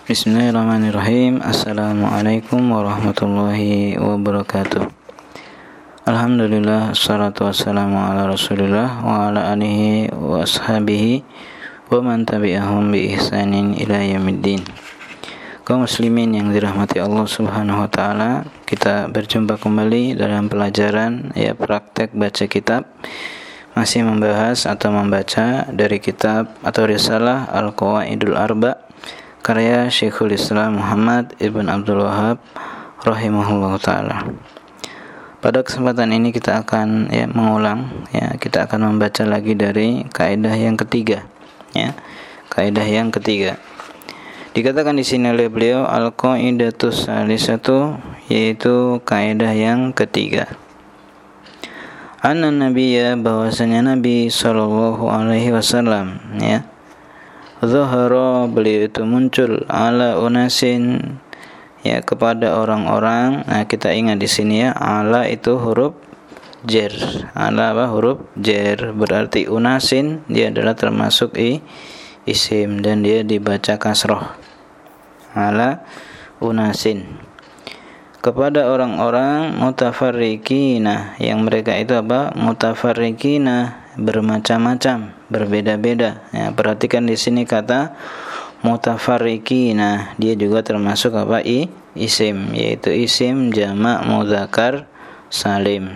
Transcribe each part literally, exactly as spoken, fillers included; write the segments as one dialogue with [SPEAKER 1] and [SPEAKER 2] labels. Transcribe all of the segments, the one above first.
[SPEAKER 1] Bismillahirrahmanirrahim. Assalamualaikum warahmatullahi wabarakatuh. Alhamdulillah, assalatu wassalamu ala rasulillah wa ala alihi wa ashabihi wa man tabi'ahum bi ihsanin ila yaumiddin. Kaum muslimin yang dirahmati Allah Subhanahu wa taala, kita berjumpa kembali dalam pelajaran ya praktek baca kitab, masih membahas atau membaca dari kitab atau risalah Al-Qawaidul Arba' karya Syekhul Islam Muhammad Ibn Abdul Wahhab rahimahullah ta'ala. Pada kesempatan ini kita akan ya mengulang ya kita akan membaca lagi dari kaidah yang ketiga ya. Kaidah yang ketiga. Dikatakan di sini oleh beliau al-qaidatus salisatu, yaitu kaidah yang ketiga. Anna nabiyya, bahwasanya Nabi sallallahu alaihi wasallam ya Zahara, beliau itu muncul ala unasin ya kepada orang-orang. Nah, kita ingat di sini ya, ala itu huruf jar. Ala apa? Huruf jar. Berarti unasin dia adalah termasuk i isim dan dia dibaca kasroh. Ala unasin. Kepada orang-orang mutafarriqina, yang mereka itu apa? Mutafarriqina, bermacam-macam, berbeda-beda. Ya, perhatikan di sini kata mutafarriqina, dia juga termasuk apa? I, isim, yaitu isim jamak mudzakkar salim.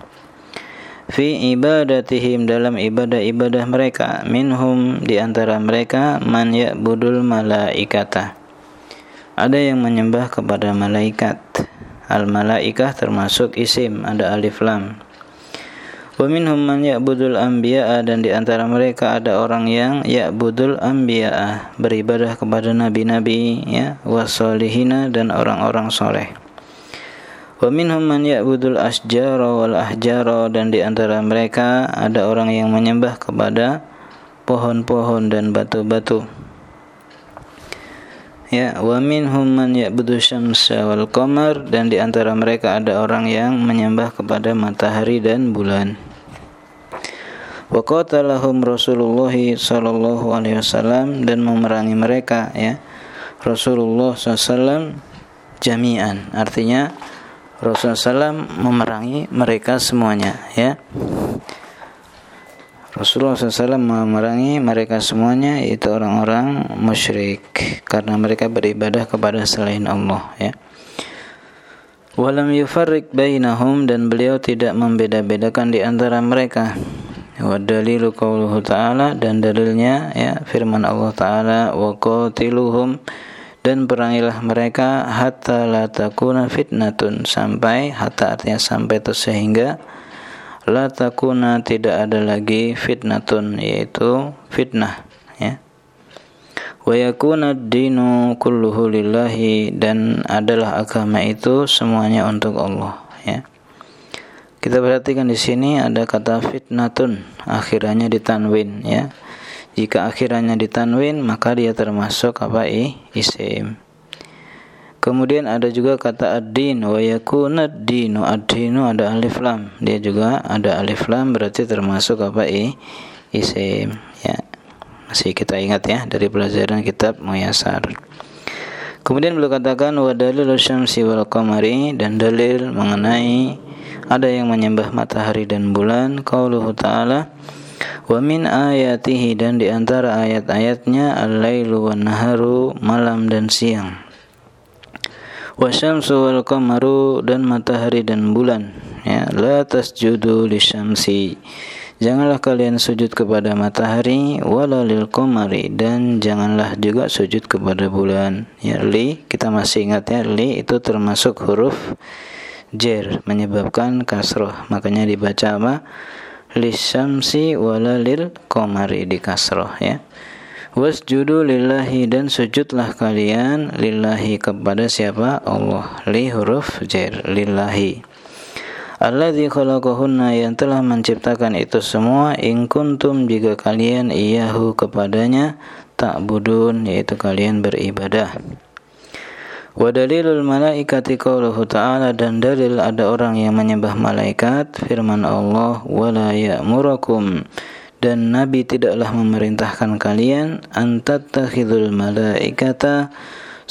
[SPEAKER 1] Fi ibadatihim, dalam ibadah-ibadah mereka, minhum, di antara mereka, man ya'budul malaikata, ada yang menyembah kepada malaikat. Al-malaikah termasuk isim, ada alif lam. Wa minhum man ya'budul anbiya'a, dan di antara mereka ada orang yang ya'budul anbiya'a, beribadah kepada nabi-nabi ya, wasolihina, dan orang-orang soleh. Wa minhum man ya'budul asjara wal ahjara, dan di antara mereka ada orang yang menyembah kepada pohon-pohon dan batu-batu. Ya, wa minhum man ya'budu syamsa wal qamar, dan di antara mereka ada orang yang menyembah kepada matahari dan bulan. Wa qatalahum Rasulullah sallallahu alaihi wasallam, dan memerangi mereka ya Rasulullah sallallahu alaihi wasallam jami'an, artinya Rasulullah sallallahu alaihi wasallam memerangi mereka semuanya ya. Rasulullah sallallahu alaihi wasallam memerangi mereka semuanya, yaitu orang-orang musyrik, karena mereka beribadah kepada selain Allah ya. Walam yufarriq bainahum, dan beliau tidak membeda-bedakan di antara mereka. Wa dalilu qauluhu ta'ala, dan dalilnya ya firman Allah ta'ala, wa qatiluhum, dan perangilah mereka hatta la takuna fitnatun, sampai, hatta artinya sampai atau sehingga, la takuna tidak ada lagi fitnatun, yaitu fitnah ya. Wa yakuna ad-dinu kulluhu lillahi, dan adalah agama itu semuanya untuk Allah ya. Kita perhatikan di sini ada kata fitnatun, akhirannya ditanwin ya. Jika akhirannya ditanwin maka dia termasuk apa? I, isim. Kemudian ada juga kata ad-din, wa yakuna ad-dinu, ad-dinu ada alif lam, dia juga ada alif lam, berarti termasuk apa? I, isim ya. Masih kita ingat ya dari pelajaran kitab Muyassar. Kemudian beliau katakan wa dalilu syamsi wal qamari, dan dalil mengenai ada yang menyembah matahari dan bulan, qauluhu ta'ala, wa min ayatihi, dan di antara ayat-ayatnya al-lailu wan naharu, malam dan siang. Wasyamsu wal qamaru, dan matahari dan bulan ya. La tasjudu lisyamsi, janganlah kalian sujud kepada matahari, wala lil qamari, dan janganlah juga sujud kepada bulan ya. Li, kita masih ingat ya, li itu termasuk huruf jar, menyebabkan kasroh, makanya dibaca apa? Lisyamsi wala lil qamari, di kasroh ya. Wasjudu lillahi, dan sujudlah kalian lillahi, kepada siapa? Allah. Li huruf jar, lillahi. Alladzi khalaqahunna, yang telah menciptakan itu semua, in kuntum, jika kalian iyahu kepadanya ta'budun, yaitu kalian beribadah. Wa dalilul malaikati qauluhu ta'ala, dan dalil ada orang yang menyembah malaikat, firman Allah, wala ya'murakum, dan Nabi tidaklah memerintahkan kalian, antattakhidul malaikata,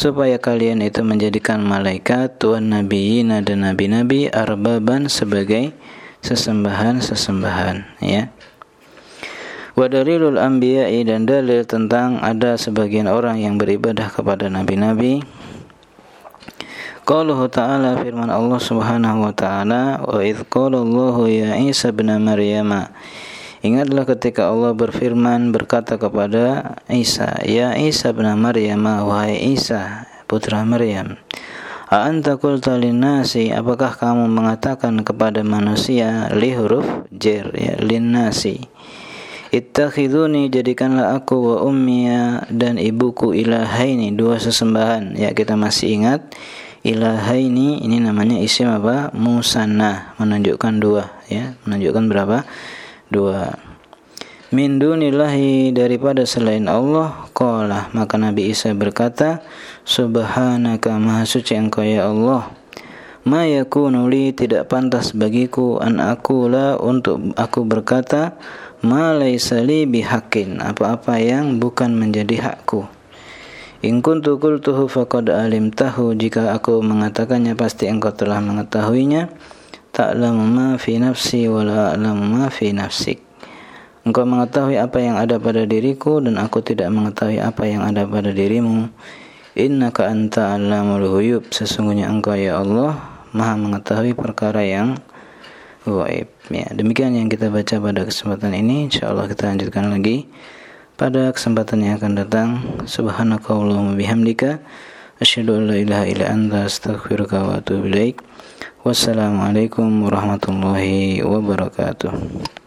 [SPEAKER 1] supaya kalian itu menjadikan malaikat wan nabiyina dan nabi-nabi arbaban sebagai sesembahan-sesembahan, ya. Wa dalilul anbiya'i, dan dalil tentang ada sebagian orang yang beribadah kepada nabi-nabi. Qauluhu ta'ala, firman Allah Subhanahu wa ta'ala, wa idz qala Allahu ya Isa ibn Maryam. Ingatlah ketika Allah berfirman berkata kepada Isa, ya Isa ibn Maryam, wahai Isa putra Maryam, a anta qulta linnasi, apakah kamu mengatakan kepada manusia, li huruf jar, ya, linnasi, ittakhiduni, jadikanlah aku, wa ummiya, dan ibuku, ilahaini, dua sesembahan. Ya, kita masih ingat ilahaini ini namanya isim apa? Musanna, menunjukkan dua, ya, menunjukkan berapa? Dua. Min dunillahi, daripada selain Allah. Qala, maka Nabi Isa berkata, subhanaka, maha suci engkau ya Allah. Ma yakunu li, tidak pantas bagiku, an aqula, untuk aku berkata, ma laysa li bihaqqin, apa-apa yang bukan menjadi hakku. In kuntu qultuhu faqad alimtahu, jika aku mengatakannya pasti engkau telah mengetahuinya. Ta'lamu ma fi nafsi wa la a'lamu ma fi nafsik, engkau mengetahui apa yang ada pada diriku dan aku tidak mengetahui apa yang ada pada dirimu. Innaka anta 'allamul ghuyub, sesungguhnya engkau ya Allah maha mengetahui perkara yang gaib. Ya, demikian yang kita baca pada kesempatan ini. Insyaallah kita lanjutkan lagi pada kesempatan yang akan datang. Subhanakallahumma bihamdika asyhadu an la ilaha illa anta astaghfiruka wa atubu ilaik. Wassalamualaikum warahmatullahi wabarakatuh.